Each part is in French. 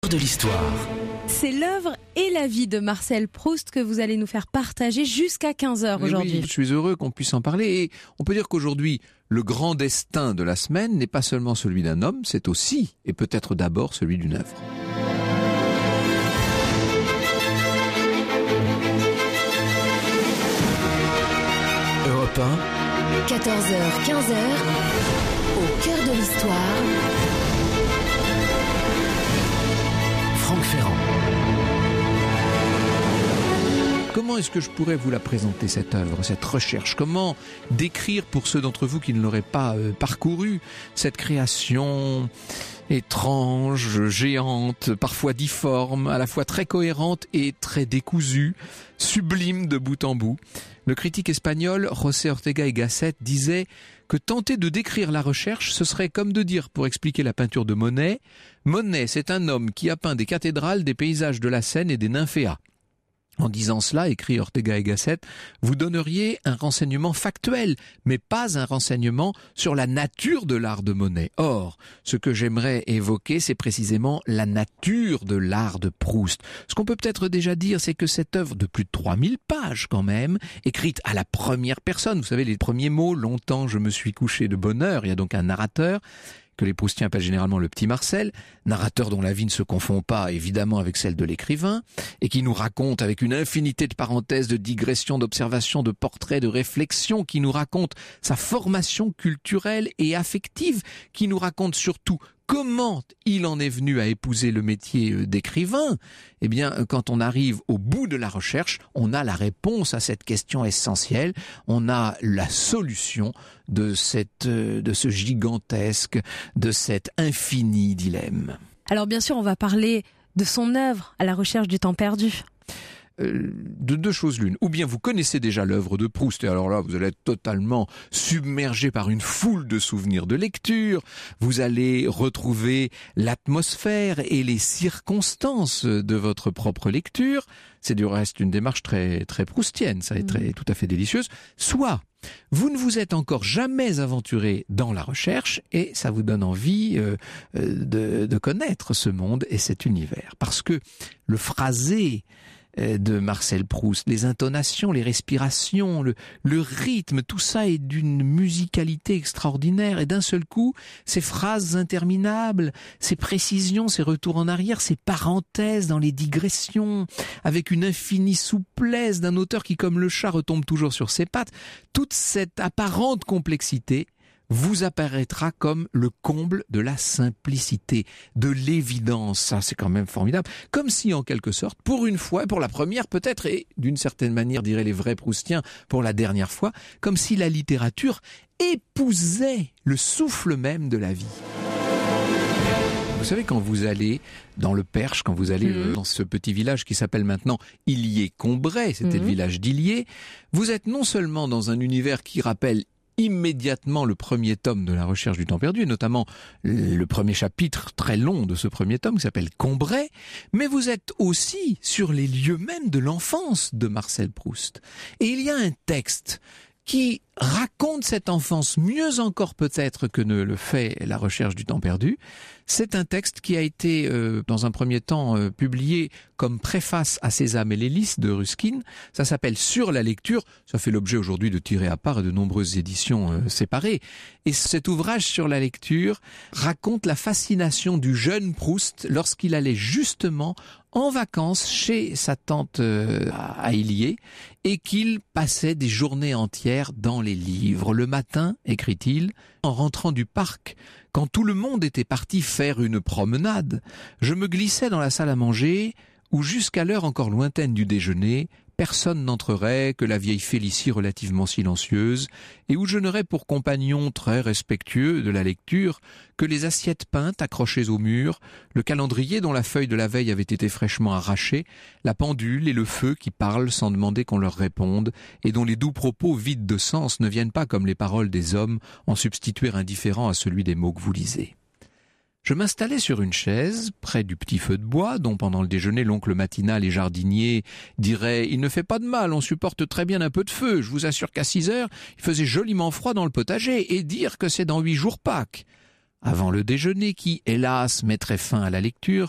De l'histoire. C'est l'œuvre et la vie de Marcel Proust que vous allez nous faire partager jusqu'à 15h aujourd'hui. Oui, je suis heureux qu'on puisse en parler. Et on peut dire qu'aujourd'hui, le grand destin de la semaine n'est pas seulement celui d'un homme, c'est aussi, et peut-être d'abord, celui d'une œuvre. Europe 1, 14h, 15h, au cœur de l'histoire. Franck Ferrand. Comment est-ce que je pourrais vous la présenter, cette œuvre, cette recherche? Comment décrire, pour ceux d'entre vous qui ne l'auraient pas parcouru, cette création étrange, géante, parfois difforme, à la fois très cohérente et très décousue, sublime de bout en bout? Le critique espagnol José Ortega y Gasset disait que tenter de décrire la recherche, ce serait comme de dire, pour expliquer la peinture de Monet, Monet, c'est un homme qui a peint des cathédrales, des paysages de la Seine et des nymphéas. En disant cela, écrit Ortega y Gasset, vous donneriez un renseignement factuel, mais pas un renseignement sur la nature de l'art de Monet. Or, ce que j'aimerais évoquer, c'est précisément la nature de l'art de Proust. Ce qu'on peut peut-être déjà dire, c'est que cette œuvre de plus de 3000 pages quand même, écrite à la première personne, vous savez les premiers mots, longtemps je me suis couché de bonne heure, il y a donc un narrateur, que les Proustiens appellent généralement le petit Marcel, narrateur dont la vie ne se confond pas évidemment avec celle de l'écrivain, et qui nous raconte avec une infinité de parenthèses, de digressions, d'observations, de portraits, de réflexions, qui nous raconte sa formation culturelle et affective, qui nous raconte surtout comment il en est venu à épouser le métier d'écrivain. Eh bien, quand on arrive au bout de la recherche, on a la réponse à cette question essentielle, on a la solution de ce gigantesque, de cet infini dilemme. Alors bien sûr, on va parler de son œuvre, À la recherche du temps perdu. De deux choses l'une. Ou bien vous connaissez déjà l'œuvre de Proust, et alors là, vous allez être totalement submergé par une foule de souvenirs de lecture. Vous allez retrouver l'atmosphère et les circonstances de votre propre lecture. C'est du reste une démarche très, très proustienne, ça est tout à fait délicieuse. Soit vous ne vous êtes encore jamais aventuré dans la recherche et ça vous donne envie de connaître ce monde et cet univers. Parce que le phrasé de Marcel Proust, les intonations, les respirations, le rythme, tout ça est d'une musicalité extraordinaire et d'un seul coup, ces phrases interminables, ces précisions, ces retours en arrière, ces parenthèses dans les digressions, avec une infinie souplesse d'un auteur qui, comme le chat, retombe toujours sur ses pattes, toute cette apparente complexité vous apparaîtra comme le comble de la simplicité, de l'évidence. Ça, c'est quand même formidable. Comme si, en quelque sorte, pour une fois, pour la première peut-être, et d'une certaine manière, diraient les vrais Proustiens, pour la dernière fois, comme si la littérature épousait le souffle même de la vie. Vous savez, quand vous allez dans le Perche, quand vous allez dans ce petit village qui s'appelle maintenant Illier-Combray, c'était le village d'Illier, vous êtes non seulement dans un univers qui rappelle immédiatement le premier tome de La recherche du temps perdu, et notamment le premier chapitre très long de ce premier tome qui s'appelle Combray, mais vous êtes aussi sur les lieux mêmes de l'enfance de Marcel Proust. Et il y a un texte qui raconte cette enfance mieux encore peut-être que ne le fait La recherche du temps perdu. C'est un texte qui a été dans un premier temps publié comme préface à Sésame et les Lys de Ruskin. Ça s'appelle Sur la lecture. Ça fait l'objet aujourd'hui de tirés à part et de nombreuses éditions séparées. Et cet ouvrage sur la lecture raconte la fascination du jeune Proust lorsqu'il allait justement en vacances chez sa tante à Illier et qu'il passait des journées entières dans les livres. Le matin, écrit-il, en rentrant du parc, quand tout le monde était parti faire une promenade, je me glissais dans la salle à manger où jusqu'à l'heure encore lointaine du déjeuner, personne n'entrerait que la vieille Félicie relativement silencieuse, et où je n'aurais pour compagnon très respectueux de la lecture que les assiettes peintes accrochées au mur, le calendrier dont la feuille de la veille avait été fraîchement arrachée, la pendule et le feu qui parlent sans demander qu'on leur réponde, et dont les doux propos vides de sens ne viennent pas comme les paroles des hommes en substituer indifférent à celui des mots que vous lisez. Je m'installai sur une chaise, près du petit feu de bois, dont pendant le déjeuner l'oncle matinal et jardinier dirait « Il ne fait pas de mal, on supporte très bien un peu de feu, je vous assure qu'à 6 heures, il faisait joliment froid dans le potager, et dire que c'est dans 8 jours Pâques ». Avant le déjeuner qui, hélas, mettrait fin à la lecture,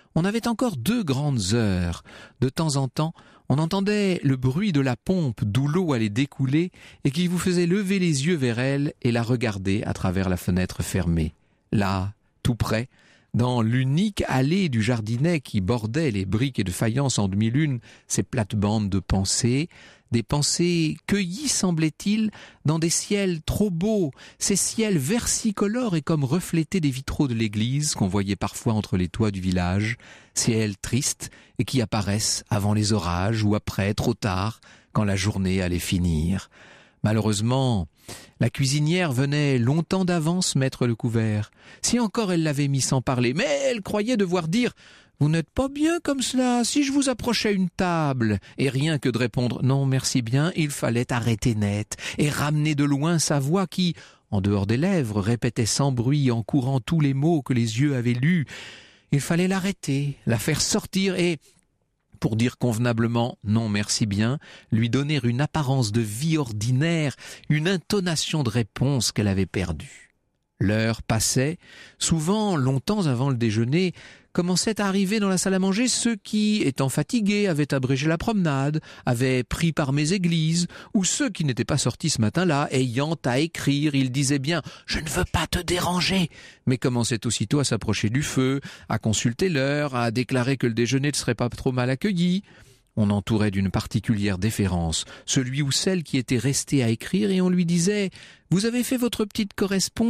On avait encore 2 grandes heures. De temps en temps, on entendait le bruit de la pompe d'où l'eau allait découler et qui vous faisait lever les yeux vers elle et la regarder à travers la fenêtre fermée. Là, tout près, dans l'unique allée du jardinet qui bordait les briques et de faïence en demi-lune, ces plates-bandes de pensées, des pensées cueillies, semblait-il, dans des ciels trop beaux, ces ciels versicolores et comme reflétés des vitraux de l'église qu'on voyait parfois entre les toits du village, ciels tristes et qui apparaissent avant les orages ou après, trop tard, quand la journée allait finir. Malheureusement, la cuisinière venait longtemps d'avance mettre le couvert. Si encore elle l'avait mis sans parler, mais elle croyait devoir dire « Vous n'êtes pas bien comme cela, si je vous approchais une table ?» Et rien que de répondre « Non, merci bien », il fallait arrêter net et ramener de loin sa voix qui, en dehors des lèvres, répétait sans bruit en courant tous les mots que les yeux avaient lus. Il fallait l'arrêter, la faire sortir et, pour dire convenablement « non, merci bien », lui donner une apparence de vie ordinaire, une intonation de réponse qu'elle avait perdue. L'heure passait, souvent longtemps avant le déjeuner, commençaient à arriver dans la salle à manger ceux qui, étant fatigués, avaient abrégé la promenade, avaient pris par mes églises, ou ceux qui n'étaient pas sortis ce matin-là, ayant à écrire, ils disaient bien « Je ne veux pas te déranger », mais commençaient aussitôt à s'approcher du feu, à consulter l'heure, à déclarer que le déjeuner ne serait pas trop mal accueilli. On entourait d'une particulière déférence celui ou celle qui était resté à écrire et on lui disait « Vous avez fait votre petite correspondance ?»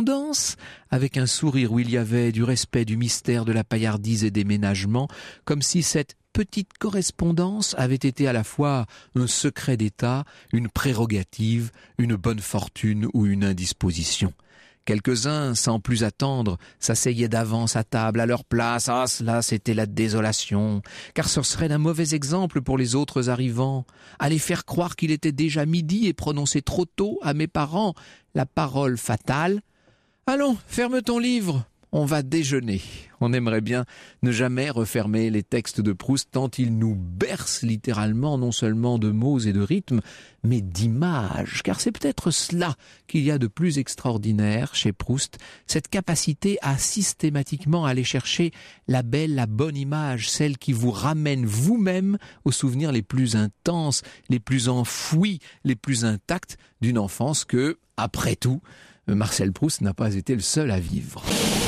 avec un sourire où il y avait du respect du mystère de la paillardise et des ménagements, comme si cette petite correspondance avait été à la fois un secret d'État, une prérogative, une bonne fortune ou une indisposition. Quelques-uns, sans plus attendre, s'asseyaient d'avance à table à leur place. Ah, cela, c'était la désolation, car ce serait d'un mauvais exemple pour les autres arrivants. Aller faire croire qu'il était déjà midi et prononcer trop tôt à mes parents la parole fatale « Allons, ferme ton livre, on va déjeuner ». On aimerait bien ne jamais refermer les textes de Proust tant ils nous bercent littéralement non seulement de mots et de rythmes, mais d'images, car c'est peut-être cela qu'il y a de plus extraordinaire chez Proust, cette capacité à systématiquement aller chercher la belle, la bonne image, celle qui vous ramène vous-même aux souvenirs les plus intenses, les plus enfouis, les plus intacts d'une enfance que, après tout, Marcel Proust n'a pas été le seul à vivre.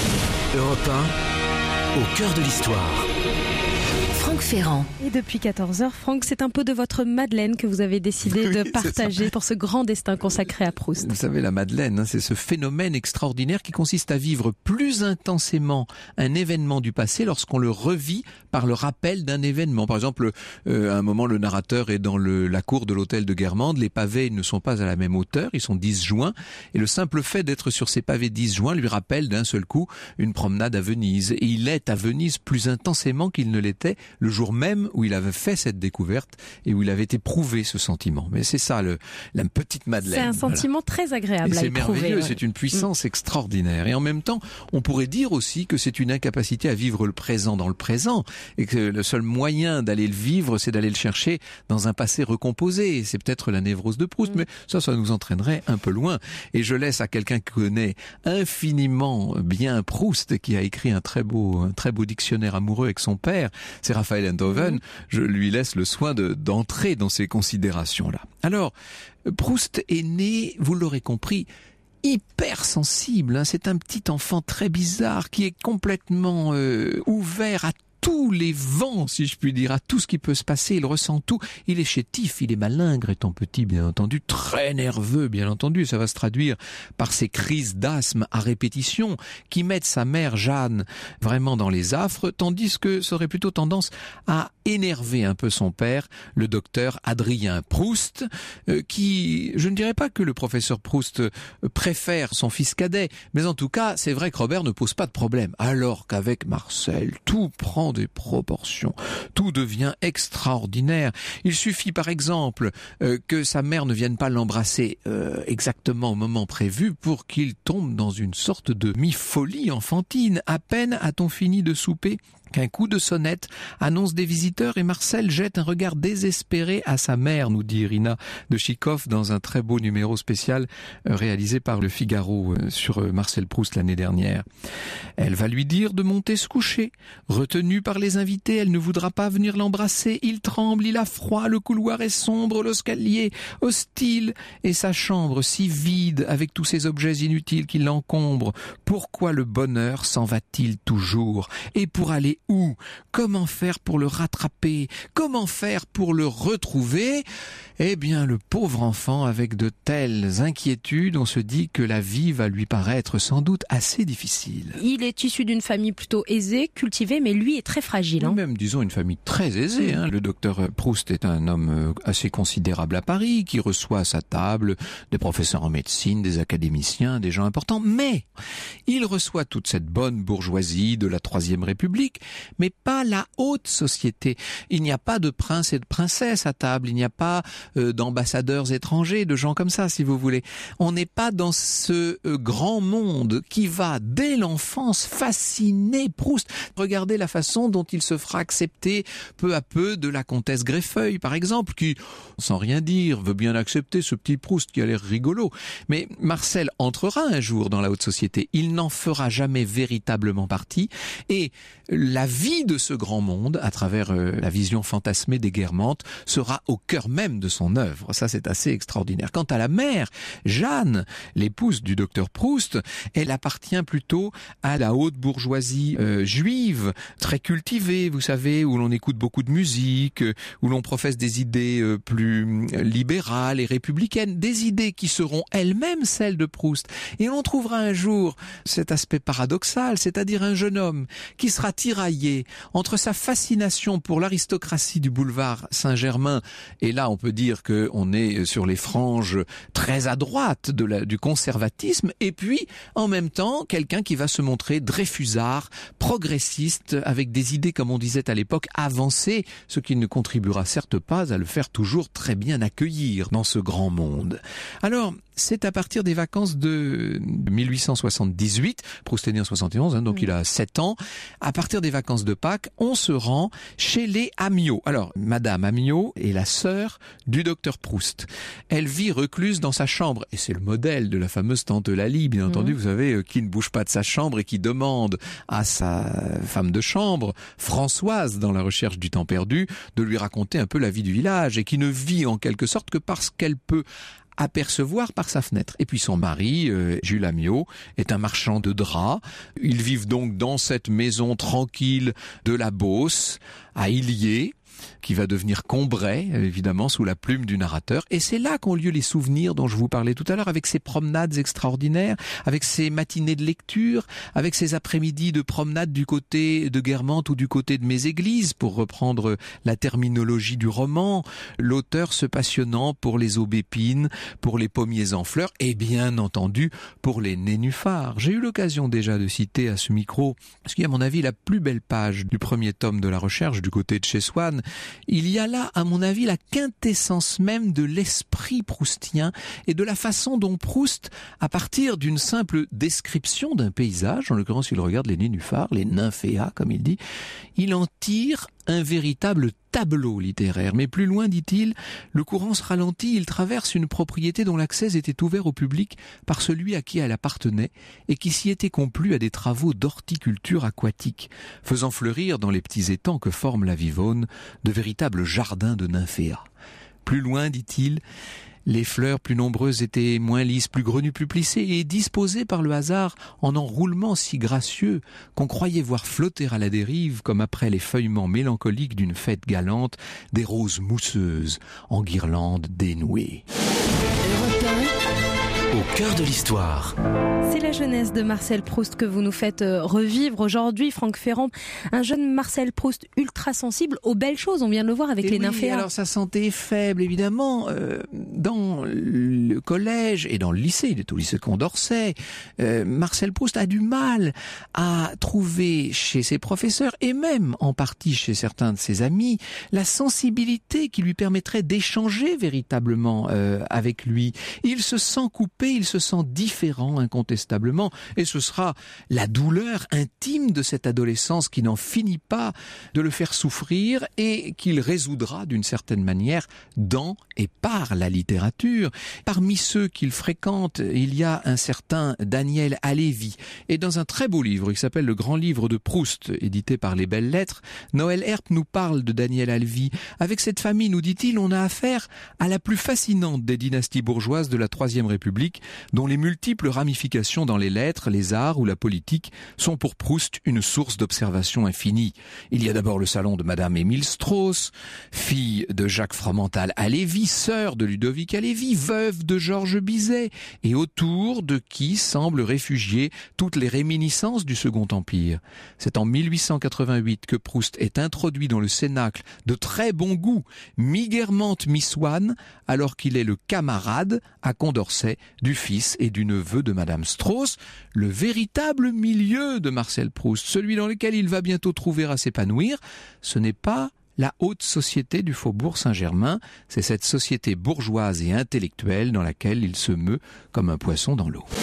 Europe 1, au cœur de l'histoire. Franck Ferrand. Et depuis 14h, Franck, c'est un peu de votre Madeleine que vous avez décidé de partager pour ce grand destin consacré à Proust. Vous savez, la Madeleine, c'est ce phénomène extraordinaire qui consiste à vivre plus intensément un événement du passé lorsqu'on le revit par le rappel d'un événement. Par exemple, à un moment, le narrateur est dans la cour de l'hôtel de Guermantes, les pavés ne sont pas à la même hauteur, ils sont disjoints, et le simple fait d'être sur ces pavés disjoints lui rappelle d'un seul coup une promenade à Venise. Et il est à Venise plus intensément qu'il ne l'était le jour même où il avait fait cette découverte et où il avait éprouvé ce sentiment. Mais c'est ça, la petite Madeleine. C'est un sentiment très agréable à c'est éprouver. merveilleux, c'est une puissance extraordinaire. Et en même temps, on pourrait dire aussi que c'est une incapacité à vivre le présent dans le présent et que le seul moyen d'aller le vivre, c'est d'aller le chercher dans un passé recomposé. Et c'est peut-être la névrose de Proust, mais ça nous entraînerait un peu loin. Et je laisse à quelqu'un qui connaît infiniment bien Proust, qui a écrit un très beau dictionnaire amoureux avec son père, c'est Raphaël Enthoven, je lui laisse le soin d'entrer dans ces considérations-là. Alors, Proust est né, vous l'aurez compris, hyper sensible. C'est un petit enfant très bizarre qui est complètement ouvert à tous les vents, si je puis dire, à tout ce qui peut se passer, il ressent tout. Il est chétif, il est malingre étant petit, bien entendu, très nerveux, bien entendu. Ça va se traduire par ces crises d'asthme à répétition qui mettent sa mère Jeanne vraiment dans les affres, tandis que ça aurait plutôt tendance à énerver un peu son père, le docteur Adrien Proust, qui, je ne dirais pas que le professeur Proust préfère son fils cadet, mais en tout cas, c'est vrai que Robert ne pose pas de problème, alors qu'avec Marcel, tout prend des proportions. Tout devient extraordinaire. Il suffit par exemple que sa mère ne vienne pas l'embrasser exactement au moment prévu pour qu'il tombe dans une sorte de mi-folie enfantine. À peine a-t-on fini de souper qu'un coup de sonnette annonce des visiteurs et Marcel jette un regard désespéré à sa mère, nous dit Irina de Chikov dans un très beau numéro spécial réalisé par Le Figaro sur Marcel Proust l'année dernière. Elle va lui dire de monter se coucher. Retenue par les invités, elle ne voudra pas venir l'embrasser. Il tremble, il a froid, le couloir est sombre, l'escalier hostile et sa chambre si vide avec tous ces objets inutiles qui l'encombrent. Pourquoi le bonheur s'en va-t-il toujours? Et pour aller où? Comment faire pour le rattraper? Comment faire pour le retrouver? Eh bien, le pauvre enfant, avec de telles inquiétudes, on se dit que la vie va lui paraître sans doute assez difficile. Il est issu d'une famille plutôt aisée, cultivée, mais lui est très fragile. Ou même, disons, une famille très aisée. Le docteur Proust est un homme assez considérable à Paris, qui reçoit à sa table des professeurs en médecine, des académiciens, des gens importants. Mais il reçoit toute cette bonne bourgeoisie de la Troisième République, mais pas la haute société. Il n'y a pas de princes et de princesses à table, il n'y a pas d'ambassadeurs étrangers, de gens comme ça, si vous voulez. On n'est pas dans ce grand monde qui va, dès l'enfance, fasciner Proust. Regardez la façon dont il se fera accepter peu à peu de la comtesse Greffeuil, par exemple, qui, sans rien dire, veut bien accepter ce petit Proust qui a l'air rigolo. Mais Marcel entrera un jour dans la haute société. Il n'en fera jamais véritablement partie. Et la vie de ce grand monde, à travers la vision fantasmée des Guermantes, sera au cœur même de son œuvre. Ça, c'est assez extraordinaire. Quant à la mère, Jeanne, l'épouse du docteur Proust, elle appartient plutôt à la haute bourgeoisie juive, très cultivée, vous savez, où l'on écoute beaucoup de musique, où l'on professe des idées plus libérales et républicaines, des idées qui seront elles-mêmes celles de Proust. Et on trouvera un jour cet aspect paradoxal, c'est-à-dire un jeune homme qui sera tiraillé entre sa fascination pour l'aristocratie du boulevard Saint-Germain, et là on peut dire qu'on est sur les franges très à droite du conservatisme, et puis en même temps quelqu'un qui va se montrer dreyfusard, progressiste, avec des idées, comme on disait à l'époque, avancées, ce qui ne contribuera certes pas à le faire toujours très bien accueillir dans ce grand monde. Alors, c'est à partir des vacances de 1878, Proust est né en 71, donc il a 7 ans, à partir des vacances de Pâques, on se rend chez les Amiot. Alors, Madame Amiot est la sœur du docteur Proust. Elle vit recluse dans sa chambre, et c'est le modèle de la fameuse tante Eulalie, bien entendu, vous savez, qui ne bouge pas de sa chambre et qui demande à sa femme de chambre, Françoise, dans La Recherche du temps perdu, de lui raconter un peu la vie du village, et qui ne vit en quelque sorte que parce qu'elle peut apercevoir par sa fenêtre. Et puis son mari, Jules Amiot, est un marchand de draps. Ils vivent donc dans cette maison tranquille de la Beauce, à Illiers, qui va devenir Combray, évidemment, sous la plume du narrateur. Et c'est là qu'ont lieu les souvenirs dont je vous parlais tout à l'heure, avec ces promenades extraordinaires, avec ces matinées de lecture, avec ces après-midi de promenade du côté de Guermantes ou du côté de Méséglise, pour reprendre la terminologie du roman, l'auteur se passionnant pour les aubépines, pour les pommiers en fleurs, et bien entendu pour les nénuphars. J'ai eu l'occasion déjà de citer à ce micro, ce qui est à mon avis la plus belle page du premier tome de La Recherche, du côté de chez Swann. Il y a là, à mon avis, la quintessence même de l'esprit proustien et de la façon dont Proust, à partir d'une simple description d'un paysage, en l'occurrence il regarde les nénuphars, les nymphéas comme il dit, il en tire un véritable tableau littéraire. Mais plus loin, dit-il, le courant se ralentit, il traverse une propriété dont l'accès était ouvert au public par celui à qui elle appartenait et qui s'y était complu à des travaux d'horticulture aquatique, faisant fleurir dans les petits étangs que forme la Vivonne de véritables jardins de nymphéas. Plus loin, dit-il, les fleurs plus nombreuses étaient moins lisses, plus grenues, plus plissées et disposées par le hasard en enroulements si gracieux qu'on croyait voir flotter à la dérive, comme après les feuillements mélancoliques d'une fête galante, des roses mousseuses en guirlandes dénouées. Au cœur de l'histoire. C'est la jeunesse de Marcel Proust que vous nous faites revivre aujourd'hui, Franck Ferrand. Un jeune Marcel Proust ultra sensible aux belles choses, on vient de le voir avec les nymphéas. Alors sa santé est faible, évidemment. Dans le collège et dans le lycée, il est au lycée Condorcet, Marcel Proust a du mal à trouver chez ses professeurs et même en partie chez certains de ses amis la sensibilité qui lui permettrait d'échanger véritablement avec lui. Il se sent coupé, il se sent différent incontestablement et ce sera la douleur intime de cette adolescence qui n'en finit pas de le faire souffrir et qu'il résoudra d'une certaine manière dans et par la littérature. Parmi ceux qu'il fréquente, il y a un certain Daniel Halévy. Et dans un très beau livre qui s'appelle Le Grand Livre de Proust, édité par Les Belles Lettres, Noël Herp nous parle de Daniel Halévy. Avec cette famille, nous dit-il, on a affaire à la plus fascinante des dynasties bourgeoises de la Troisième République, dont les multiples ramifications dans les lettres, les arts ou la politique sont pour Proust une source d'observation infinie. Il y a d'abord le salon de Madame Émile Strauss, fille de Jacques Fromental Halévy, sœur de Ludovic Halévy, veuve de Georges Bizet, et autour de qui semblent réfugier toutes les réminiscences du Second Empire. C'est en 1888 que Proust est introduit dans le cénacle de très bon goût, mi-Guermantes, mi-Swann, alors qu'il est le camarade, à Condorcet, du fils et du neveu de Madame Strauss, le véritable milieu de Marcel Proust, celui dans lequel il va bientôt trouver à s'épanouir. Ce n'est pas la haute société du faubourg Saint-Germain, c'est cette société bourgeoise et intellectuelle dans laquelle il se meut comme un poisson dans l'eau.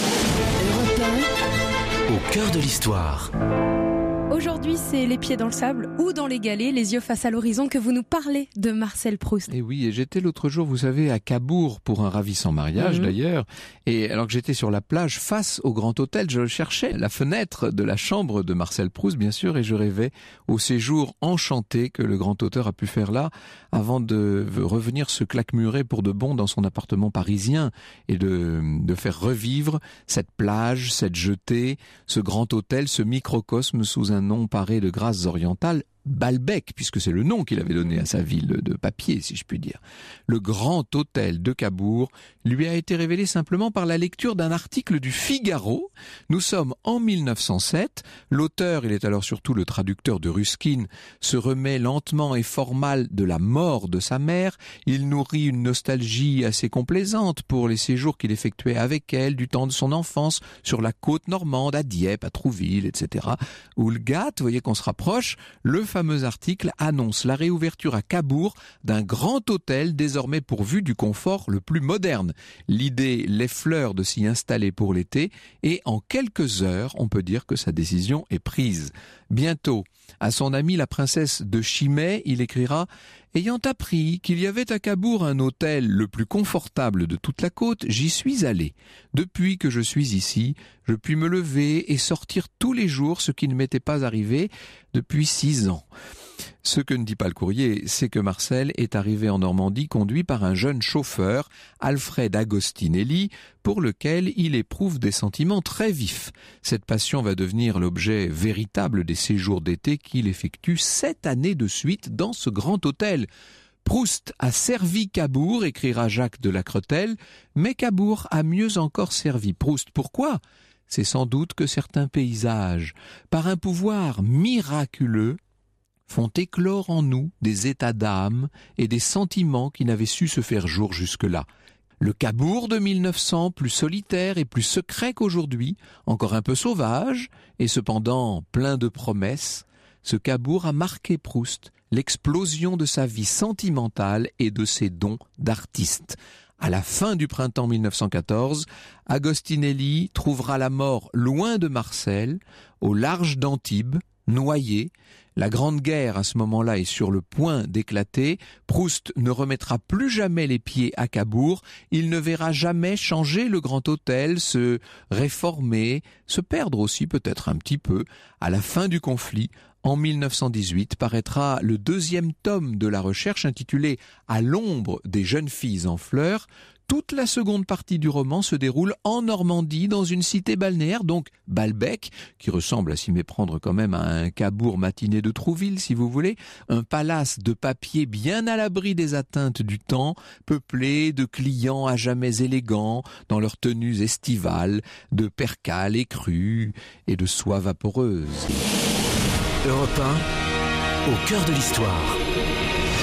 Au cœur de l'histoire. Aujourd'hui, c'est les pieds dans le sable ou dans les galets, les yeux face à l'horizon que vous nous parlez de Marcel Proust. Et oui, et j'étais l'autre jour, vous savez, à Cabourg pour un ravissant mariage d'ailleurs. Et alors que j'étais sur la plage face au Grand Hôtel, je cherchais la fenêtre de la chambre de Marcel Proust, bien sûr, et je rêvais au séjour enchanté que le grand auteur a pu faire là avant de revenir se claquemurer pour de bon dans son appartement parisien et de faire revivre cette plage, cette jetée, ce Grand Hôtel, ce microcosme sous un nom paré de grâces orientales, Balbec, puisque c'est le nom qu'il avait donné à sa ville de papier, si je puis dire. Le Grand Hôtel de Cabourg lui a été révélé simplement par la lecture d'un article du Figaro. Nous sommes en 1907. L'auteur, il est alors surtout le traducteur de Ruskin, se remet lentement et fort mal de la mort de sa mère. Il nourrit une nostalgie assez complaisante pour les séjours qu'il effectuait avec elle du temps de son enfance sur la côte normande, à Dieppe, à Trouville, etc. Où le gâte, vous voyez qu'on se rapproche, le fameux article annonce la réouverture à Cabourg d'un grand hôtel désormais pourvu du confort le plus moderne. L'idée l'effleure de s'y installer pour l'été et en quelques heures, on peut dire que sa décision est prise. Bientôt, à son amie la princesse de Chimay, il écrira « Ayant appris qu'il y avait à Cabourg un hôtel le plus confortable de toute la côte, j'y suis allé. Depuis que je suis ici, je puis me lever et sortir tous les jours, ce qui ne m'était pas arrivé depuis 6 ans. » Ce que ne dit pas le courrier, c'est que Marcel est arrivé en Normandie conduit par un jeune chauffeur, Alfred Agostinelli, pour lequel il éprouve des sentiments très vifs. Cette passion va devenir l'objet véritable des séjours d'été qu'il effectue 7 années de suite dans ce grand hôtel. Proust a servi Cabourg, écrira Jacques de Lacretelle, mais Cabourg a mieux encore servi Proust. Pourquoi ? C'est sans doute que certains paysages, par un pouvoir miraculeux, font éclore en nous des états d'âme et des sentiments qui n'avaient su se faire jour jusque-là. Le Cabourg de 1900, plus solitaire et plus secret qu'aujourd'hui, encore un peu sauvage et cependant plein de promesses, ce Cabourg a marqué Proust, l'explosion de sa vie sentimentale et de ses dons d'artiste. À la fin du printemps 1914, Agostinelli trouvera la mort loin de Marcel, au large d'Antibes, noyé. La Grande Guerre, à ce moment-là, est sur le point d'éclater. Proust ne remettra plus jamais les pieds à Cabourg. Il ne verra jamais changer le Grand Hôtel, se réformer, se perdre aussi peut-être un petit peu. À la fin du conflit, en 1918, paraîtra le 2e tome de la recherche intitulé « À l'ombre des jeunes filles en fleurs ». Toute la seconde partie du roman se déroule en Normandie, dans une cité balnéaire, donc Balbec, qui ressemble à s'y méprendre quand même à un Cabourg matiné de Trouville, si vous voulez, un palace de papier bien à l'abri des atteintes du temps, peuplé de clients à jamais élégants, dans leurs tenues estivales, de percale écrue et de soie vaporeuse. Europe 1, au cœur de l'histoire.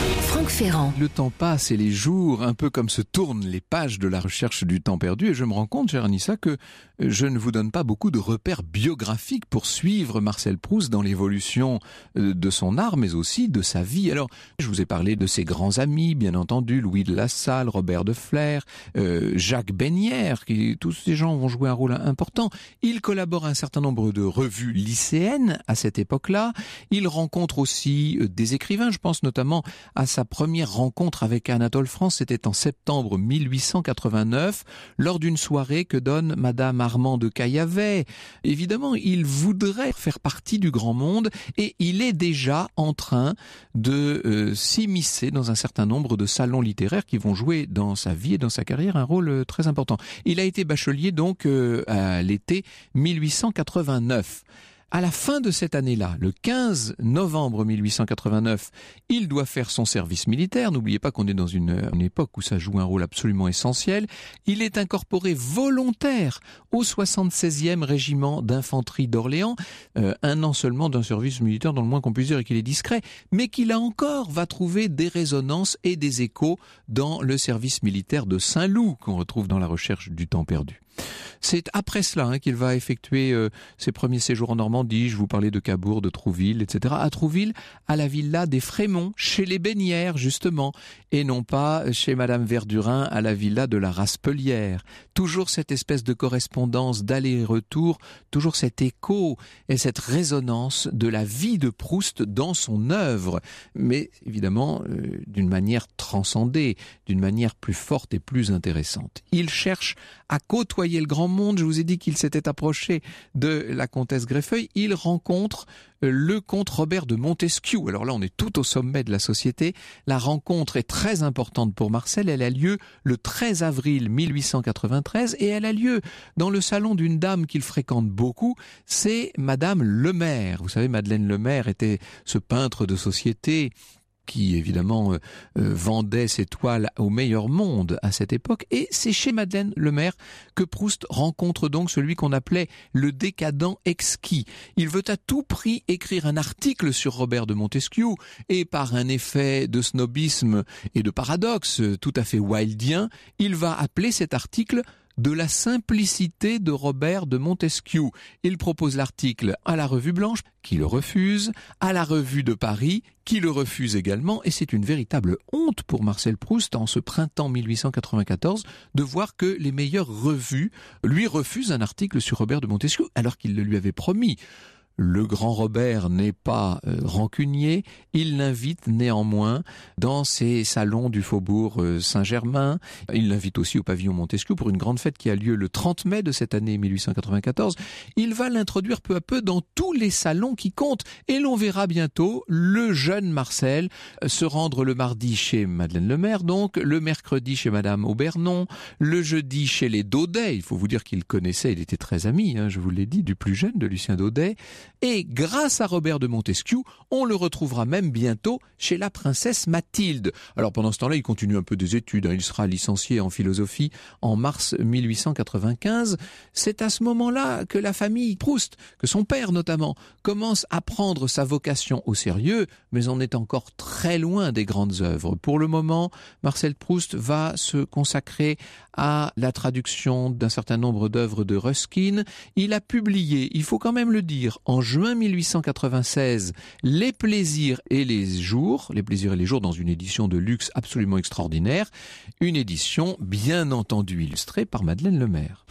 Franck Ferrand. Le temps passe et les jours, un peu comme se tournent les pages de la recherche du temps perdu, et je me rends compte, chère Anissa, que je ne vous donne pas beaucoup de repères biographiques pour suivre Marcel Proust dans l'évolution de son art, mais aussi de sa vie. Alors, je vous ai parlé de ses grands amis, bien entendu, Louis de La Salle, Robert de Flers, Jacques Besnières, tous ces gens vont jouer un rôle important. Il collabore à un certain nombre de revues lycéennes à cette époque-là. Il rencontre aussi des écrivains, je pense notamment à sa première rencontre avec Anatole France, c'était en septembre 1889, lors d'une soirée que donne Madame Armand de Caillavet. Évidemment, il voudrait faire partie du grand monde et il est déjà en train de s'immiscer dans un certain nombre de salons littéraires qui vont jouer dans sa vie et dans sa carrière un rôle très important. Il a été bachelier donc à l'été 1889. À la fin de cette année-là, le 15 novembre 1889, il doit faire son service militaire. N'oubliez pas qu'on est dans une époque où ça joue un rôle absolument essentiel. Il est incorporé volontaire au 76e régiment d'infanterie d'Orléans, un an seulement d'un service militaire dans le moins qu'on puisse dire et qu'il est discret, mais qui là encore va trouver des résonances et des échos dans le service militaire de Saint-Loup qu'on retrouve dans la recherche du temps perdu. C'est après cela qu'il va effectuer ses premiers séjours en Normandie. Je vous parlais de Cabourg, de Trouville, etc. À Trouville, à la villa des Frémonts, chez les Besnières justement, et non pas chez Madame Verdurin à la villa de la Raspelière. Toujours cette espèce de correspondance d'aller-retour, toujours cet écho et cette résonance de la vie de Proust dans son œuvre, mais évidemment d'une manière transcendée, d'une manière plus forte et plus intéressante. Il cherche à côtoyer le grand monde. Je vous ai dit qu'il s'était approché de la comtesse Greffeuil. Il rencontre le comte Robert de Montesquiou. Alors là, on est tout au sommet de la société. La rencontre est très importante pour Marcel. Elle a lieu le 13 avril 1893 et elle a lieu dans le salon d'une dame qu'il fréquente beaucoup. C'est Madame Lemaire. Vous savez, Madeleine Lemaire était ce peintre de société qui évidemment vendait ses toiles au meilleur monde à cette époque. Et c'est chez Madeleine Lemaire que Proust rencontre donc celui qu'on appelait le décadent exquis. Il veut à tout prix écrire un article sur Robert de Montesquiou, et par un effet de snobisme et de paradoxe tout à fait wildien, il va appeler cet article de la simplicité de Robert de Montesquiou. Il propose l'article à la Revue Blanche, qui le refuse, à la Revue de Paris, qui le refuse également, et c'est une véritable honte pour Marcel Proust, en ce printemps 1894, de voir que les meilleures revues lui refusent un article sur Robert de Montesquiou, alors qu'il le lui avait promis. Le grand Robert n'est pas rancunier, il l'invite néanmoins dans ses salons du faubourg Saint-Germain, il l'invite aussi au pavillon Montesquiou pour une grande fête qui a lieu le 30 mai de cette année 1894. Il va l'introduire peu à peu dans tous les salons qui comptent, et l'on verra bientôt le jeune Marcel se rendre le mardi chez Madeleine Lemaire, donc le mercredi chez Madame Aubernon, le jeudi chez les Daudet. Il faut vous dire qu'il connaissait, il était très ami, je vous l'ai dit, du plus jeune de Lucien Daudet. Et grâce à Robert de Montesquiou, on le retrouvera même bientôt chez la princesse Mathilde. Alors pendant ce temps-là, il continue un peu des études. Il sera licencié en philosophie en mars 1895. C'est à ce moment-là que la famille Proust, que son père notamment, commence à prendre sa vocation au sérieux, mais on est encore très loin des grandes œuvres. Pour le moment, Marcel Proust va se consacrer à la traduction d'un certain nombre d'œuvres de Ruskin. Il a publié, il faut quand même le dire, en juin 1896, Les plaisirs et les jours dans une édition de luxe absolument extraordinaire, une édition bien entendu illustrée par Madeleine Lemaire.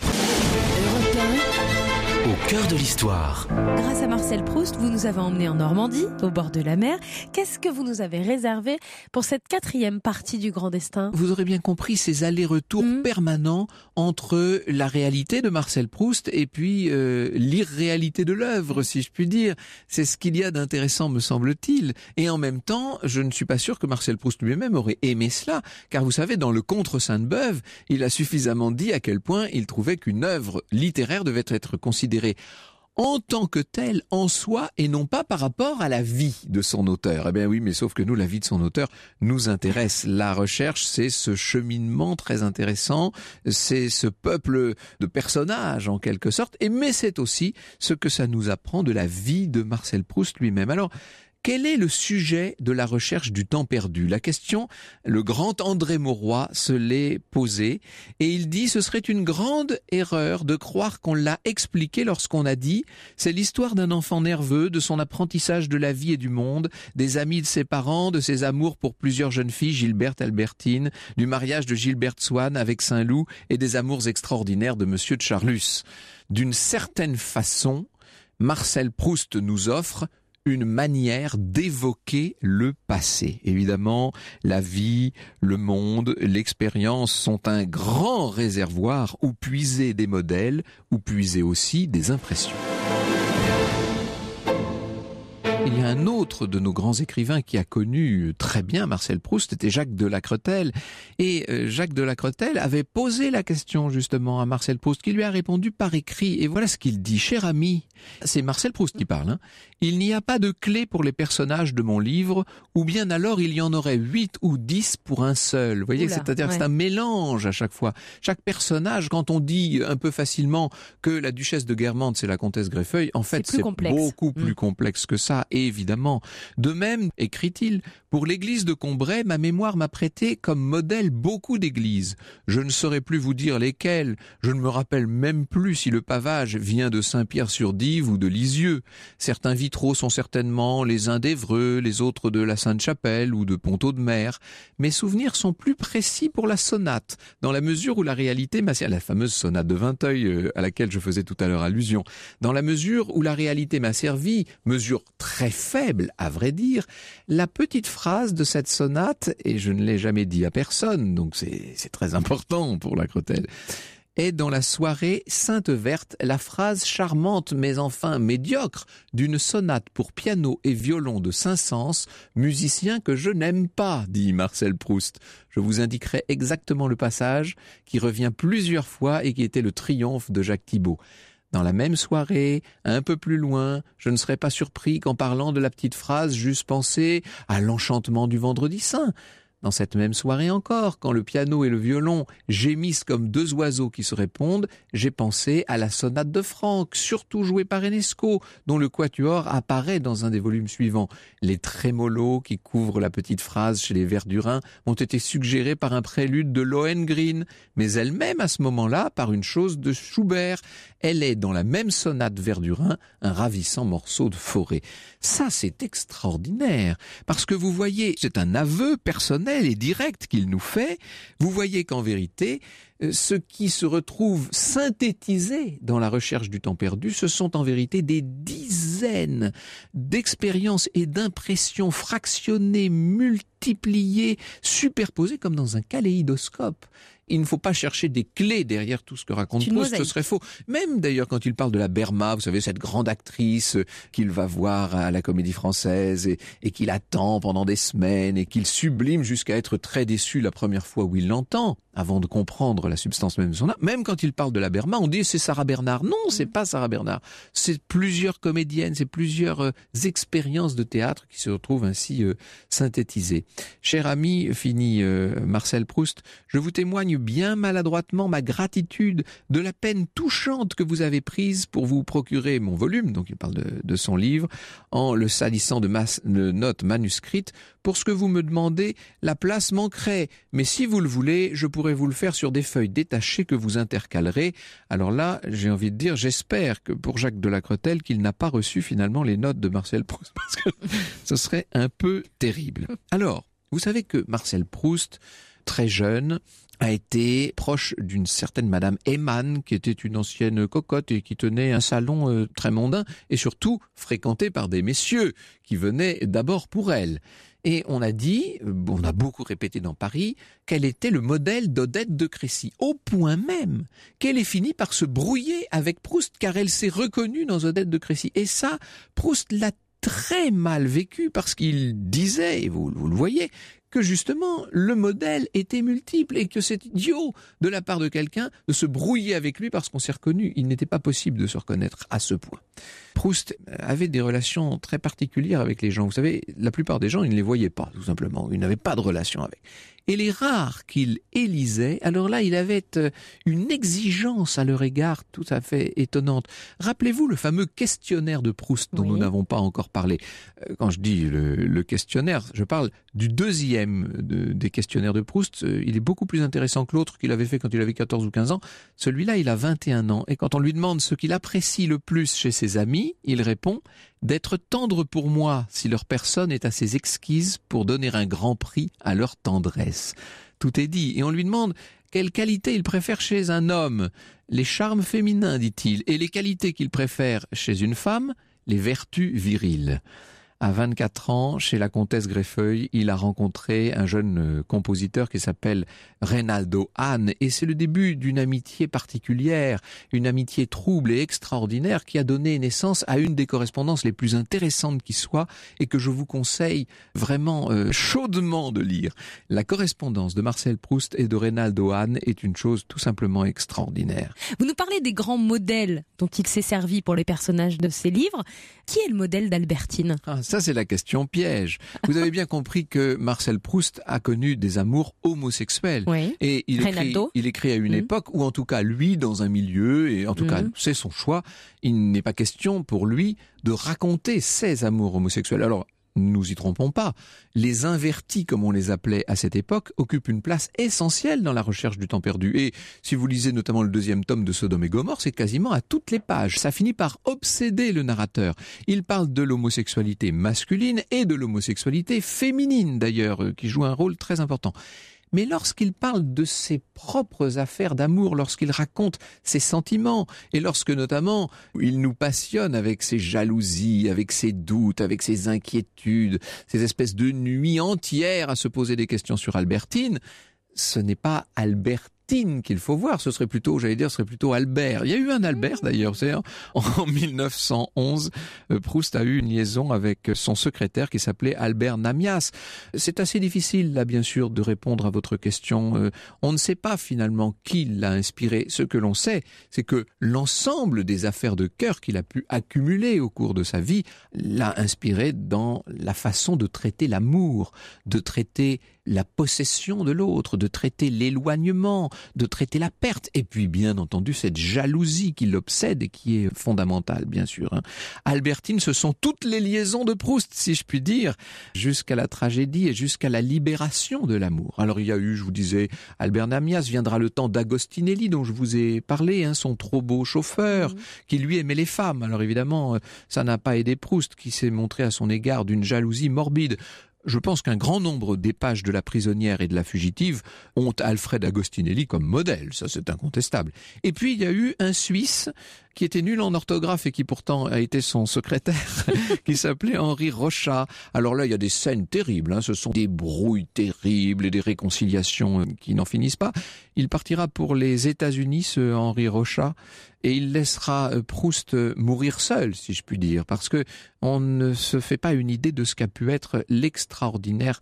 Au cœur de l'histoire. Grâce à Marcel Proust, vous nous avez emmenés en Normandie, au bord de la mer. Qu'est-ce que vous nous avez réservé pour cette 4e partie du Grand Destin ? Vous aurez bien compris ces allers-retours permanents entre la réalité de Marcel Proust et puis l'irréalité de l'œuvre, si je puis dire. C'est ce qu'il y a d'intéressant, me semble-t-il. Et en même temps, je ne suis pas sûr que Marcel Proust lui-même aurait aimé cela, car vous savez, dans le Contre Sainte-Beuve, il a suffisamment dit à quel point il trouvait qu'une œuvre littéraire devait être considérée en tant que telle, en soi, et non pas par rapport à la vie de son auteur. Eh bien oui, mais sauf que nous, la vie de son auteur nous intéresse. La recherche, c'est ce cheminement très intéressant, c'est ce peuple de personnages, en quelque sorte, mais c'est aussi ce que ça nous apprend de la vie de Marcel Proust lui-même. Alors, Quel est le sujet de la recherche du temps perdu? La question, le grand André Mauroy se l'est posée et il dit ce serait une grande erreur de croire qu'on l'a expliqué lorsqu'on a dit c'est l'histoire d'un enfant nerveux, de son apprentissage de la vie et du monde, des amis de ses parents, de ses amours pour plusieurs jeunes filles, Gilberte, Albertine, du mariage de Gilberte Swann avec Saint-Loup et des amours extraordinaires de Monsieur de Charlus. D'une certaine façon, Marcel Proust nous offre une manière d'évoquer le passé. Évidemment, la vie, le monde, l'expérience sont un grand réservoir où puiser des modèles, où puiser aussi des impressions. Il y a un autre de nos grands écrivains qui a connu très bien Marcel Proust, c'était Jacques de Lacretelle. Et Jacques de Lacretelle avait posé la question justement à Marcel Proust, qui lui a répondu par écrit. Et voilà ce qu'il dit. Cher ami, c'est Marcel Proust qui parle, il n'y a pas de clé pour les personnages de mon livre, ou bien alors il y en aurait 8 ou 10 pour un seul. Vous voyez, c'est-à-dire que c'est un mélange à chaque fois. Chaque personnage, quand on dit un peu facilement que la duchesse de Guermantes c'est la comtesse Greffeuil, en fait c'est beaucoup plus complexe que ça. Et évidemment, de même, écrit-il, pour l'église de Combray, ma mémoire m'a prêté comme modèle beaucoup d'églises. Je ne saurais plus vous dire lesquelles, je ne me rappelle même plus si le pavage vient de Saint-Pierre-sur-Dive ou de Lisieux. Certains vitraux sont certainement les uns d'Évreux, les autres de la Sainte-Chapelle ou de Ponteau-de-Mer. Mes souvenirs sont plus précis pour la sonate, dans la mesure où la réalité m'a servi, la fameuse sonate de Vinteuil à laquelle je faisais tout à l'heure allusion, dans la mesure où la réalité m'a servi, mesure très faible, à vrai dire, la petite phrase de cette sonate, et je ne l'ai jamais dit à personne, donc c'est très important pour Lacretelle, est dans la soirée Sainte Verte la phrase charmante mais enfin médiocre d'une sonate pour piano et violon de Saint-Saëns, musicien que je n'aime pas, dit Marcel Proust. Je vous indiquerai exactement le passage qui revient plusieurs fois et qui était le triomphe de Jacques Thibaut. Dans la même soirée, un peu plus loin, je ne serais pas surpris qu'en parlant de la petite phrase, j'eusse pensé à l'enchantement du Vendredi Saint. Dans cette même soirée encore, quand le piano et le violon gémissent comme deux oiseaux qui se répondent, j'ai pensé à la sonate de Franck, surtout jouée par Enesco, dont le quatuor apparaît dans un des volumes suivants. Les trémolos qui couvrent la petite phrase chez les Verdurin ont été suggérés par un prélude de Lohengrin, mais elle-même à ce moment-là par une chose de Schubert. Elle est dans la même sonate Verdurin un ravissant morceau de forêt. Ça, c'est extraordinaire, parce que vous voyez, c'est un aveu personnel et direct qu'il nous fait. Vous voyez qu'en vérité, ce qui se retrouve synthétisé dans la recherche du temps perdu, ce sont en vérité des dizaines d'expériences et d'impressions fractionnées, multipliées, superposées comme dans un kaléidoscope. Il ne faut pas chercher des clés derrière tout ce que raconte Proust, ce serait faux. Même d'ailleurs quand il parle de la Berma, vous savez, cette grande actrice qu'il va voir à la Comédie Française et qu'il attend pendant des semaines et qu'il sublime jusqu'à être très déçu la première fois où il l'entend, avant de comprendre la substance même de son âme. Même quand il parle de la Berma, on dit c'est Sarah Bernard. Non, c'est pas Sarah Bernard. C'est plusieurs comédiennes, c'est plusieurs expériences de théâtre qui se retrouvent ainsi synthétisées. Cher ami, finit Marcel Proust, je vous témoigne bien maladroitement ma gratitude de la peine touchante que vous avez prise pour vous procurer mon volume, donc il parle de son livre, en le salissant de notes manuscrites. Pour ce que vous me demandez, la place manquerait, mais si vous le voulez, je pourrais vous le faire sur des feuilles détachées que vous intercalerez. Alors là, j'ai envie de dire, j'espère que pour Jacques de Lacretelle, qu'il n'a pas reçu finalement les notes de Marcel Proust, parce que ce serait un peu terrible. Alors, vous savez que Marcel Proust, très jeune, a été proche d'une certaine Madame Eman, qui était une ancienne cocotte et qui tenait un salon très mondain, et surtout fréquenté par des messieurs qui venaient d'abord pour elle. Et on a dit, on a beaucoup répété dans Paris, qu'elle était le modèle d'Odette de Crécy, au point même qu'elle est finie par se brouiller avec Proust, car elle s'est reconnue dans Odette de Crécy. Et ça, Proust l'a très mal vécu, parce qu'il disait, et vous le voyez, que justement le modèle était multiple et que c'est idiot de la part de quelqu'un de se brouiller avec lui parce qu'on s'est reconnu. Il n'était pas possible de se reconnaître à ce point. Proust avait des relations très particulières avec les gens. Vous savez, la plupart des gens, il ne les voyait pas, tout simplement. Il n'avait pas de relation avec. Et les rares qu'il élisait, alors là, il avait une exigence à leur égard tout à fait étonnante. Rappelez-vous le fameux questionnaire de Proust dont nous n'avons pas encore parlé. Quand je dis le questionnaire, je parle du deuxième des questionnaires de Proust. Il est beaucoup plus intéressant que l'autre qu'il avait fait quand il avait 14 ou 15 ans. Celui-là, il a 21 ans. Et quand on lui demande ce qu'il apprécie le plus chez ses amis, il répond « d'être tendre pour moi si leur personne est assez exquise pour donner un grand prix à leur tendresse ». Tout est dit. Et on lui demande quelle qualité il préfère chez un homme. Les charmes féminins, dit-il, et les qualités qu'il préfère chez une femme, les vertus viriles. À 24 ans, chez la comtesse Greffeuil, il a rencontré un jeune compositeur qui s'appelle Reynaldo Hahn, et c'est le début d'une amitié particulière, une amitié trouble et extraordinaire qui a donné naissance à une des correspondances les plus intéressantes qui soit et que je vous conseille vraiment chaudement de lire. La correspondance de Marcel Proust et de Reynaldo Hahn est une chose tout simplement extraordinaire. Vous nous parlez des grands modèles dont il s'est servi pour les personnages de ses livres. Qui est le modèle d'Albertine ? Ça, c'est la question piège. Vous avez bien compris que Marcel Proust a connu des amours homosexuels. Oui. Et il écrit à une époque où, en tout cas, lui, dans un milieu, et en tout cas, c'est son choix, il n'est pas question pour lui de raconter ses amours homosexuels. Alors, nous y trompons pas. Les invertis, comme on les appelait à cette époque, occupent une place essentielle dans la recherche du temps perdu. Et si vous lisez notamment le 2e tome de Sodome et Gomorrhe, c'est quasiment à toutes les pages. Ça finit par obséder le narrateur. Il parle de l'homosexualité masculine et de l'homosexualité féminine, d'ailleurs, qui joue un rôle très important. Mais lorsqu'il parle de ses propres affaires d'amour, lorsqu'il raconte ses sentiments, et lorsque notamment il nous passionne avec ses jalousies, avec ses doutes, avec ses inquiétudes, ces espèces de nuits entières à se poser des questions sur Albertine, ce n'est pas Albertine qu'il faut voir, ce serait plutôt Albert. Il y a eu un Albert d'ailleurs, c'est en 1911, Proust a eu une liaison avec son secrétaire qui s'appelait Albert Namias. C'est assez difficile là bien sûr de répondre à votre question. On ne sait pas finalement qui l'a inspiré. Ce que l'on sait, c'est que l'ensemble des affaires de cœur qu'il a pu accumuler au cours de sa vie l'a inspiré dans la façon de traiter l'amour, de traiter la possession de l'autre, de traiter l'éloignement, de traiter la perte, et puis bien entendu cette jalousie qui l'obsède et qui est fondamentale bien sûr. Albertine, ce sont toutes les liaisons de Proust, si je puis dire, jusqu'à la tragédie et jusqu'à la libération de l'amour. Alors il y a eu, je vous disais, Albert Namias, viendra le temps d'Agostinelli dont je vous ai parlé, son trop beau chauffeur, qui lui aimait les femmes. Alors évidemment, ça n'a pas aidé Proust, qui s'est montré à son égard d'une jalousie morbide. Je pense qu'un grand nombre des pages de La prisonnière et de La fugitive ont Alfred Agostinelli comme modèle, ça c'est incontestable. Et puis il y a eu un Suisse qui était nul en orthographe et qui pourtant a été son secrétaire, qui s'appelait Henri Rochat. Alors là, il y a des scènes terribles, ce sont des brouilles terribles et des réconciliations qui n'en finissent pas. Il partira pour les États-Unis, ce Henri Rochat, et il laissera Proust mourir seul, si je puis dire, parce que on ne se fait pas une idée de ce qu'a pu être l'extraordinaire